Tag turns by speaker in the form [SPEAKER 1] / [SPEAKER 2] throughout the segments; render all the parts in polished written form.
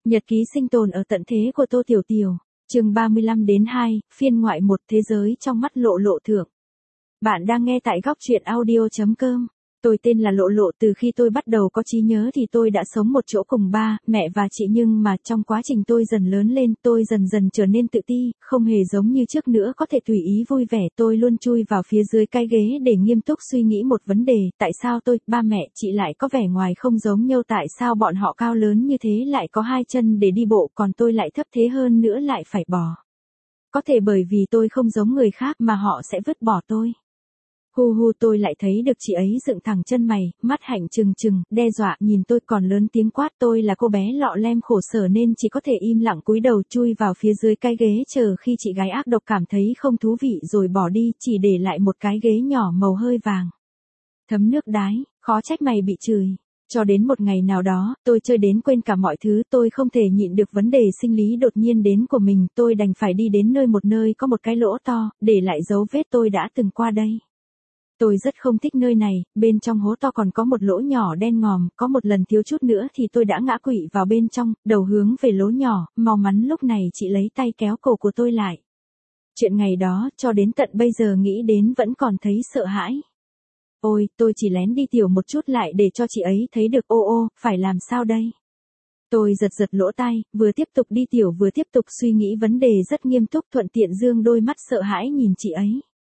[SPEAKER 1] Nhật ký sinh tồn ở tận thế của Tô Tiểu Tiểu, chương 35-2, phiên ngoại 1 thế giới trong mắt Lộ Lộ thượng. Bạn đang nghe tại góc truyện audio.com. Tôi tên là Lộ Lộ, từ khi tôi bắt đầu có trí nhớ thì tôi đã sống một chỗ cùng ba, mẹ và chị, nhưng mà trong quá trình tôi dần lớn lên, tôi dần dần trở nên tự ti, không hề giống như trước nữa có thể tùy ý vui vẻ. Tôi luôn chui vào phía dưới cái ghế để nghiêm túc suy nghĩ một vấn đề, tại sao tôi, ba mẹ, chị lại có vẻ ngoài không giống nhau, tại sao bọn họ cao lớn như thế lại có hai chân để đi bộ, còn tôi lại thấp thế hơn nữa lại phải bò. Có thể bởi vì tôi không giống người khác mà họ sẽ vứt bỏ tôi. Tôi lại thấy được chị ấy dựng thẳng chân mày, mắt hạnh trừng trừng, đe dọa nhìn tôi, còn lớn tiếng quát. Tôi là cô bé lọ lem khổ sở nên chỉ có thể im lặng cúi đầu chui vào phía dưới cái ghế chờ khi chị gái ác độc cảm thấy không thú vị rồi bỏ đi, chỉ để lại một cái ghế nhỏ màu hơi vàng thấm nước đái. Khó trách mày bị chửi. Cho đến một ngày nào đó, tôi chơi đến quên cả mọi thứ, tôi không thể nhịn được vấn đề sinh lý đột nhiên đến của mình, tôi đành phải đi đến một nơi có một cái lỗ to, để lại dấu vết tôi đã từng qua đây. Tôi rất không thích nơi này, bên trong hố to còn có một lỗ nhỏ đen ngòm, có một lần thiếu chút nữa thì tôi đã ngã quỵ vào bên trong, đầu hướng về lỗ nhỏ, mau mắn lúc này chị lấy tay kéo cổ của tôi lại. Chuyện ngày đó, cho đến tận bây giờ nghĩ đến vẫn còn thấy sợ hãi. Ôi, tôi chỉ lén đi tiểu một chút lại để cho chị ấy thấy được. Phải làm sao đây? Tôi giật lỗ tai, vừa tiếp tục đi tiểu vừa tiếp tục suy nghĩ vấn đề rất nghiêm túc, thuận tiện dương đôi mắt sợ hãi nhìn chị ấy.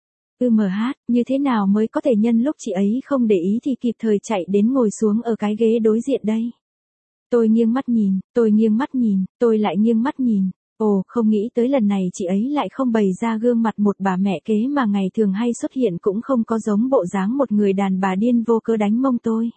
[SPEAKER 1] Như thế nào mới có thể nhân lúc chị ấy không để ý thì kịp thời chạy đến ngồi xuống ở cái ghế đối diện đây? Tôi nghiêng mắt nhìn, tôi lại nghiêng mắt nhìn. Không nghĩ tới lần này chị ấy lại không bày ra gương mặt một bà mẹ kế mà ngày thường hay xuất hiện, cũng không có giống bộ dáng một người đàn bà điên vô cớ đánh mông tôi.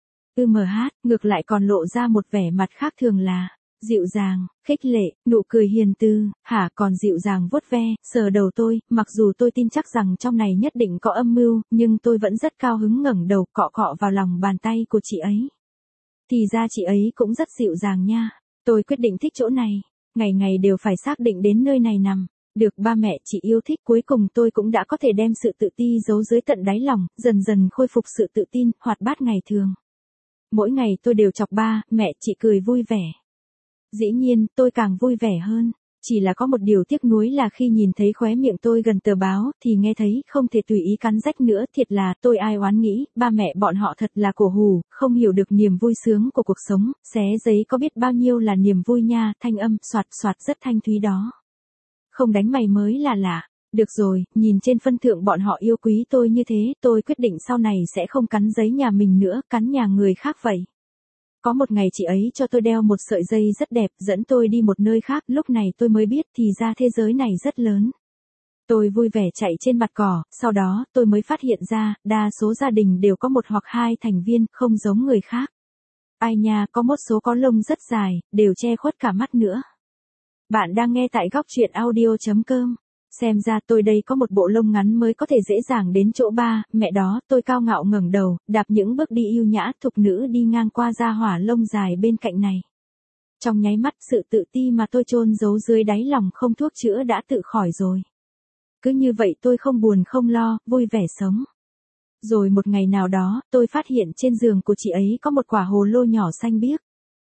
[SPEAKER 1] Ngược lại còn lộ ra một vẻ mặt khác thường là dịu dàng, khích lệ, nụ cười hiền từ, còn dịu dàng vuốt ve, sờ đầu tôi. Mặc dù tôi tin chắc rằng trong này nhất định có âm mưu, nhưng tôi vẫn rất cao hứng ngẩng đầu cọ cọ vào lòng bàn tay của chị ấy. Thì ra chị ấy cũng rất dịu dàng nha. Tôi quyết định thích chỗ này, ngày ngày đều phải xác định đến nơi này nằm. Được ba mẹ chị yêu thích, cuối cùng tôi cũng đã có thể đem sự tự ti giấu dưới tận đáy lòng, dần dần khôi phục sự tự tin, hoạt bát ngày thường. Mỗi ngày tôi đều chọc ba, mẹ chị cười vui vẻ. Dĩ nhiên, tôi càng vui vẻ hơn. Chỉ là có một điều tiếc nuối là khi nhìn thấy khóe miệng tôi gần tờ báo, thì nghe thấy không thể tùy ý cắn rách nữa. Thiệt là tôi ai oán nghĩ, ba mẹ bọn họ thật là cổ hủ, không hiểu được niềm vui sướng của cuộc sống. Xé giấy có biết bao nhiêu là niềm vui nha, thanh âm soạt soạt rất thanh thúy đó. Không đánh mày mới là lạ. Được rồi, nhìn trên phân thượng bọn họ yêu quý tôi như thế, tôi quyết định sau này sẽ không cắn giấy nhà mình nữa, cắn nhà người khác vậy. Có một ngày chị ấy cho tôi đeo một sợi dây rất đẹp, dẫn tôi đi một nơi khác, lúc này tôi mới biết thì ra thế giới này rất lớn. Tôi vui vẻ chạy trên mặt cỏ, sau đó tôi mới phát hiện ra, đa số gia đình đều có một hoặc hai thành viên, không giống người khác. Ai nha, có một số có lông rất dài, đều che khuất cả mắt nữa. Bạn đang nghe tại góc truyện audio.com. Xem ra tôi đây có một bộ lông ngắn mới có thể dễ dàng đến chỗ ba, mẹ đó. Tôi cao ngạo ngẩng đầu, đạp những bước đi yêu nhã, thục nữ đi ngang qua gia hỏa lông dài bên cạnh này. Trong nháy mắt, sự tự ti mà tôi chôn giấu dưới đáy lòng không thuốc chữa đã tự khỏi rồi. Cứ như vậy tôi không buồn không lo, vui vẻ sống. Rồi một ngày nào đó, tôi phát hiện trên giường của chị ấy có một quả hồ lô nhỏ xanh biếc.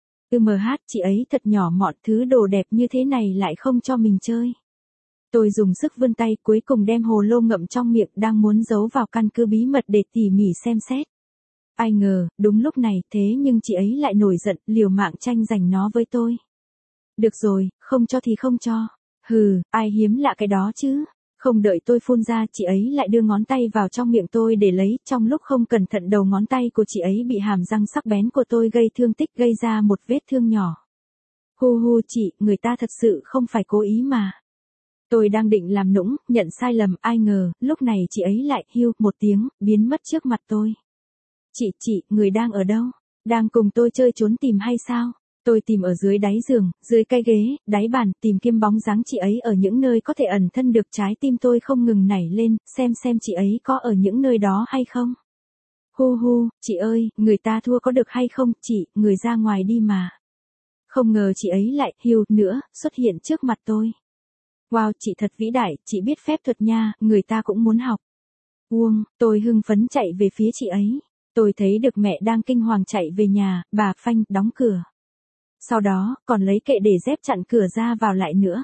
[SPEAKER 1] Chị ấy thật nhỏ mọn, thứ đồ đẹp như thế này lại không cho mình chơi. Tôi dùng sức vươn tay, cuối cùng đem hồ lô ngậm trong miệng, đang muốn giấu vào căn cứ bí mật để tỉ mỉ xem xét. Ai ngờ, đúng lúc này, thế nhưng chị ấy lại nổi giận, liều mạng tranh giành nó với tôi. Được rồi, không cho thì không cho. Ai hiếm lạ cái đó chứ. Không đợi tôi phun ra, chị ấy lại đưa ngón tay vào trong miệng tôi để lấy, trong lúc không cẩn thận đầu ngón tay của chị ấy bị hàm răng sắc bén của tôi gây thương tích, gây ra một vết thương nhỏ. Chị, người ta thật sự không phải cố ý mà. Tôi đang định làm nũng, nhận sai lầm, ai ngờ, lúc này chị ấy lại hiu một tiếng, biến mất trước mặt tôi. Chị, người đang ở đâu? Đang cùng tôi chơi trốn tìm hay sao? Tôi tìm ở dưới đáy giường, dưới cái ghế, đáy bàn, tìm kiếm bóng dáng chị ấy ở những nơi có thể ẩn thân được. Trái tim tôi không ngừng nảy lên, xem chị ấy có ở những nơi đó hay không. Chị ơi, người ta thua có được hay không? Chị, người ra ngoài đi mà. Không ngờ chị ấy lại hiu nữa, xuất hiện trước mặt tôi. Wow, chị thật vĩ đại, chị biết phép thuật nha, người ta cũng muốn học. Tôi hưng phấn chạy về phía chị ấy. Tôi thấy được mẹ đang kinh hoàng chạy về nhà, bà phanh, đóng cửa. Sau đó, còn lấy kệ để dép chặn cửa ra vào lại nữa.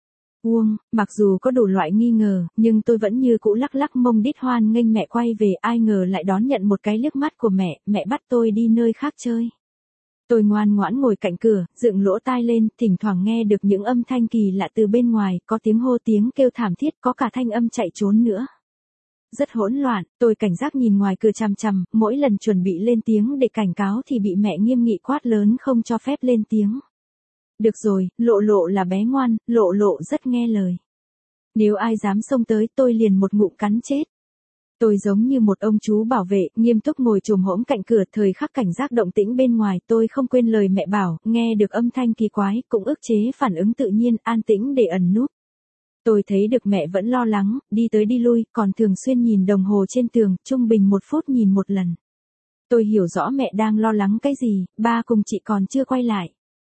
[SPEAKER 1] Mặc dù có đủ loại nghi ngờ, nhưng tôi vẫn như cũ lắc lắc mông đít hoan nghênh mẹ quay về, ai ngờ lại đón nhận một cái liếc mắt của mẹ bắt tôi đi nơi khác chơi. Tôi ngoan ngoãn ngồi cạnh cửa, dựng lỗ tai lên, thỉnh thoảng nghe được những âm thanh kỳ lạ từ bên ngoài, có tiếng hô tiếng kêu thảm thiết, có cả thanh âm chạy trốn nữa. Rất hỗn loạn, tôi cảnh giác nhìn ngoài cửa chằm chằm, mỗi lần chuẩn bị lên tiếng để cảnh cáo thì bị mẹ nghiêm nghị quát lớn không cho phép lên tiếng. Được rồi, Lộ Lộ là bé ngoan, Lộ Lộ rất nghe lời. Nếu ai dám xông tới tôi liền một ngụm cắn chết. Tôi giống như một ông chú bảo vệ, nghiêm túc ngồi chồm hổm cạnh cửa, thời khắc cảnh giác động tĩnh bên ngoài, tôi không quên lời mẹ bảo, nghe được âm thanh kỳ quái, cũng ức chế phản ứng tự nhiên, an tĩnh để ẩn núp. Tôi thấy được mẹ vẫn lo lắng, đi tới đi lui, còn thường xuyên nhìn đồng hồ trên tường, trung bình 1 phút nhìn một lần. Tôi hiểu rõ mẹ đang lo lắng cái gì, ba cùng chị còn chưa quay lại.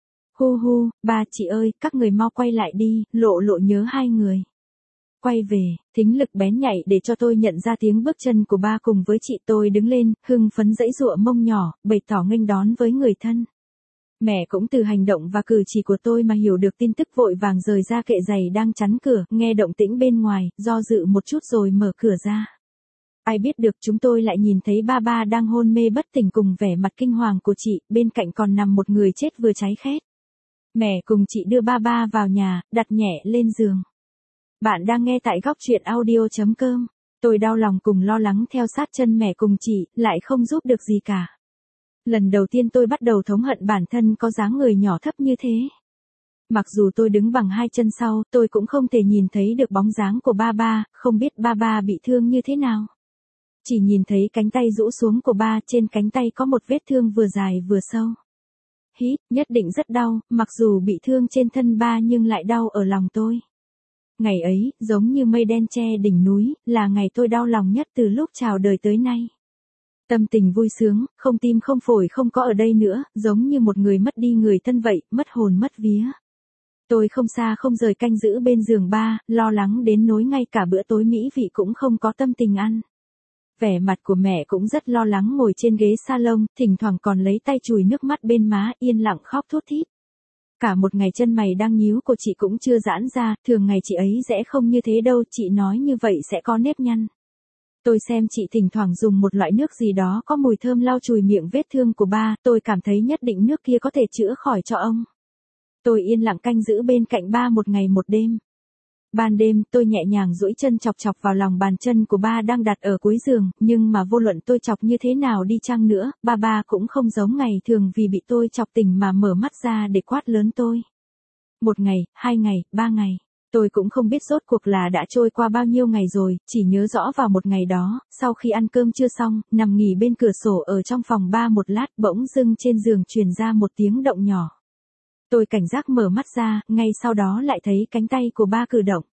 [SPEAKER 1] Hu, ba chị ơi, các người mau quay lại đi, Lộ Lộ nhớ hai người. Quay về, thính lực bén nhạy để cho tôi nhận ra tiếng bước chân của ba cùng với chị. Tôi đứng lên, hưng phấn giãy giụa mông nhỏ, bày tỏ nghênh đón với người thân. Mẹ cũng từ hành động và cử chỉ của tôi mà hiểu được tin tức, vội vàng rời ra kệ giày đang chắn cửa, nghe động tĩnh bên ngoài, do dự một chút rồi mở cửa ra. Ai biết được chúng tôi lại nhìn thấy ba đang hôn mê bất tỉnh cùng vẻ mặt kinh hoàng của chị, bên cạnh còn nằm một người chết vừa cháy khét. Mẹ cùng chị đưa ba vào nhà, đặt nhẹ lên giường. Bạn đang nghe tại góc truyện audio.com. Tôi đau lòng cùng lo lắng theo sát chân mẹ cùng chị, lại không giúp được gì cả. Lần đầu tiên tôi bắt đầu thống hận bản thân có dáng người nhỏ thấp như thế. Mặc dù tôi đứng bằng 2 chân sau, tôi cũng không thể nhìn thấy được bóng dáng của ba, không biết ba bị thương như thế nào. Chỉ nhìn thấy cánh tay rũ xuống của ba, trên cánh tay có một vết thương vừa dài vừa sâu. Hít, nhất định rất đau, mặc dù bị thương trên thân ba nhưng lại đau ở lòng tôi. Ngày ấy, giống như mây đen che đỉnh núi, là ngày tôi đau lòng nhất từ lúc chào đời tới nay. Tâm tình vui sướng, không tim không phổi không có ở đây nữa, giống như một người mất đi người thân vậy, mất hồn mất vía. Tôi không xa không rời canh giữ bên giường ba, lo lắng đến nỗi ngay cả bữa tối mỹ vị cũng không có tâm tình ăn. Vẻ mặt của mẹ cũng rất lo lắng ngồi trên ghế salon, thỉnh thoảng còn lấy tay chùi nước mắt bên má, yên lặng khóc thút thít. Cả một ngày chân mày đang nhíu của chị cũng chưa giãn ra, thường ngày chị ấy sẽ không như thế đâu, chị nói như vậy sẽ có nếp nhăn. Tôi xem chị thỉnh thoảng dùng một loại nước gì đó có mùi thơm lau chùi miệng vết thương của ba, tôi cảm thấy nhất định nước kia có thể chữa khỏi cho ông. Tôi yên lặng canh giữ bên cạnh ba một ngày một đêm. Ban đêm, tôi nhẹ nhàng duỗi chân chọc chọc vào lòng bàn chân của ba đang đặt ở cuối giường, nhưng mà vô luận tôi chọc như thế nào đi chăng nữa, ba cũng không giống ngày thường vì bị tôi chọc tỉnh mà mở mắt ra để quát lớn tôi. 1 ngày, 2 ngày, 3 ngày. Tôi cũng không biết rốt cuộc là đã trôi qua bao nhiêu ngày rồi, chỉ nhớ rõ vào một ngày đó, sau khi ăn cơm trưa xong, nằm nghỉ bên cửa sổ ở trong phòng ba một lát, bỗng dưng trên giường truyền ra một tiếng động nhỏ. Tôi cảnh giác mở mắt ra, ngay sau đó lại thấy cánh tay của ba cử động.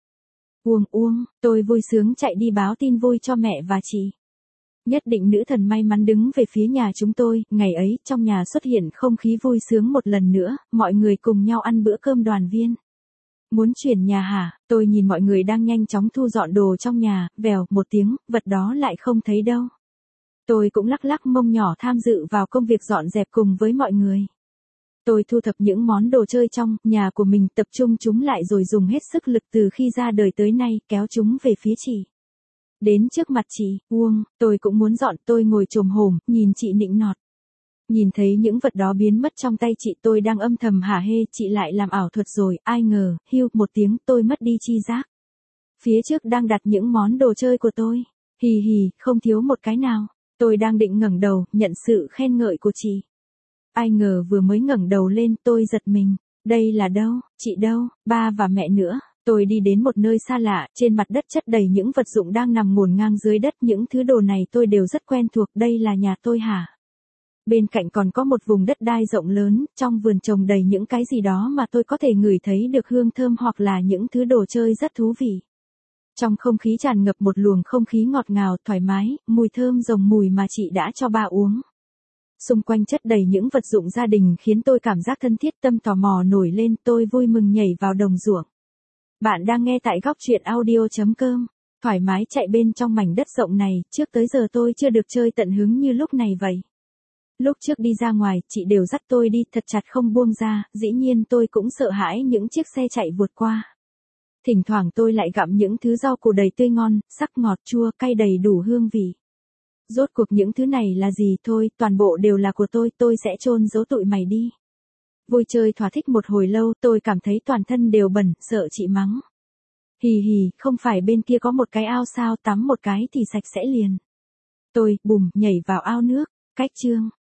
[SPEAKER 1] Tôi vui sướng chạy đi báo tin vui cho mẹ và chị. Nhất định nữ thần may mắn đứng về phía nhà chúng tôi, ngày ấy trong nhà xuất hiện không khí vui sướng một lần nữa, mọi người cùng nhau ăn bữa cơm đoàn viên. Muốn chuyển nhà hả? Tôi nhìn mọi người đang nhanh chóng thu dọn đồ trong nhà, vèo một tiếng, vật đó lại không thấy đâu. Tôi cũng lắc lắc mông nhỏ tham dự vào công việc dọn dẹp cùng với mọi người. Tôi thu thập những món đồ chơi trong nhà của mình, tập trung chúng lại rồi dùng hết sức lực từ khi ra đời tới nay, kéo chúng về phía chị. Đến trước mặt chị, tôi cũng muốn dọn, tôi ngồi chồm hổm, nhìn chị nịnh nọt. Nhìn thấy những vật đó biến mất trong tay chị, tôi đang âm thầm hả hê, chị lại làm ảo thuật rồi, ai ngờ, hiu một tiếng, tôi mất đi chi giác. Phía trước đang đặt những món đồ chơi của tôi, hì, không thiếu một cái nào. Tôi đang định ngẩng đầu, nhận sự khen ngợi của chị. Ai ngờ vừa mới ngẩng đầu lên, tôi giật mình. Đây là đâu, chị đâu, ba và mẹ nữa. Tôi đi đến một nơi xa lạ, trên mặt đất chất đầy những vật dụng đang nằm ngổn ngang dưới đất, những thứ đồ này tôi đều rất quen thuộc, đây là nhà tôi hả? Bên cạnh còn có một vùng đất đai rộng lớn, trong vườn trồng đầy những cái gì đó mà tôi có thể ngửi thấy được hương thơm hoặc là những thứ đồ chơi rất thú vị. Trong không khí tràn ngập một luồng không khí ngọt ngào, thoải mái, mùi thơm rồng mùi mà chị đã cho ba uống. Xung quanh chất đầy những vật dụng gia đình khiến tôi cảm giác thân thiết, tâm tò mò nổi lên, tôi vui mừng nhảy vào đồng ruộng. Bạn đang nghe tại góc truyện audio.com, thoải mái chạy bên trong mảnh đất rộng này, trước tới giờ tôi chưa được chơi tận hứng như lúc này vậy. Lúc trước đi ra ngoài, chị đều dắt tôi đi thật chặt không buông ra, dĩ nhiên tôi cũng sợ hãi những chiếc xe chạy vụt qua. Thỉnh thoảng tôi lại gặm những thứ rau củ đầy tươi ngon, sắc ngọt chua cay đầy đủ hương vị. Rốt cuộc những thứ này là gì thôi, toàn bộ đều là của tôi sẽ chôn giấu tụi mày đi. Vui chơi thỏa thích một hồi lâu, tôi cảm thấy toàn thân đều bẩn, sợ chị mắng. Hì hì, không phải bên kia có một cái ao sao, tắm một cái thì sạch sẽ liền. Tôi, bùm, nhảy vào ao nước, cách chương.